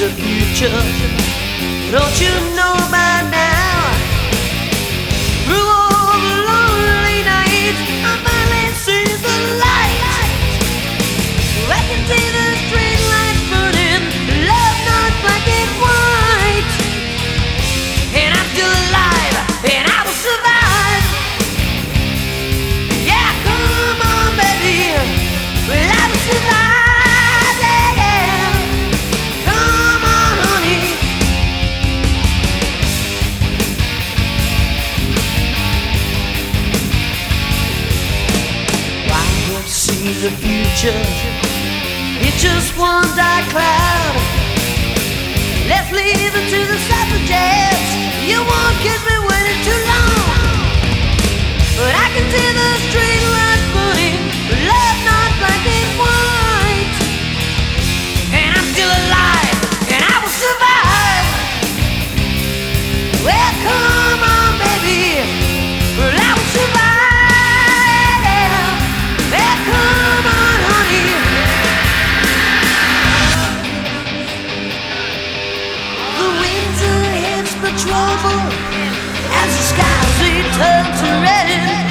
the future. Don't you know by now? Through all the lonely nights, I finally see the light. I can see the street lights burning, love not black and white. And I'm still alive, and I will survive. Yeah, come on, baby, well, I will survive. Yeah, come on, honey. Why not see the future? It's just one dark cloud. Let's leave it to the suffragettes. You won't get me waiting too long. But I can see the street lights burning, love not black and white. And I'm still alive, and I will survive. Well, come on, baby, well, I will survive. Well, come on, honey. The winter hits the trouble as the skies they turn to red.